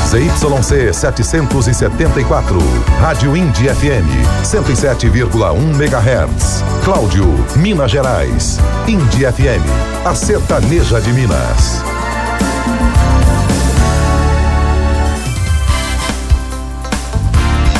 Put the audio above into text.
ZYC 774, Rádio Indy FM 107,1 MHz. Cláudio, Minas Gerais. Indy FM, a sertaneja de Minas.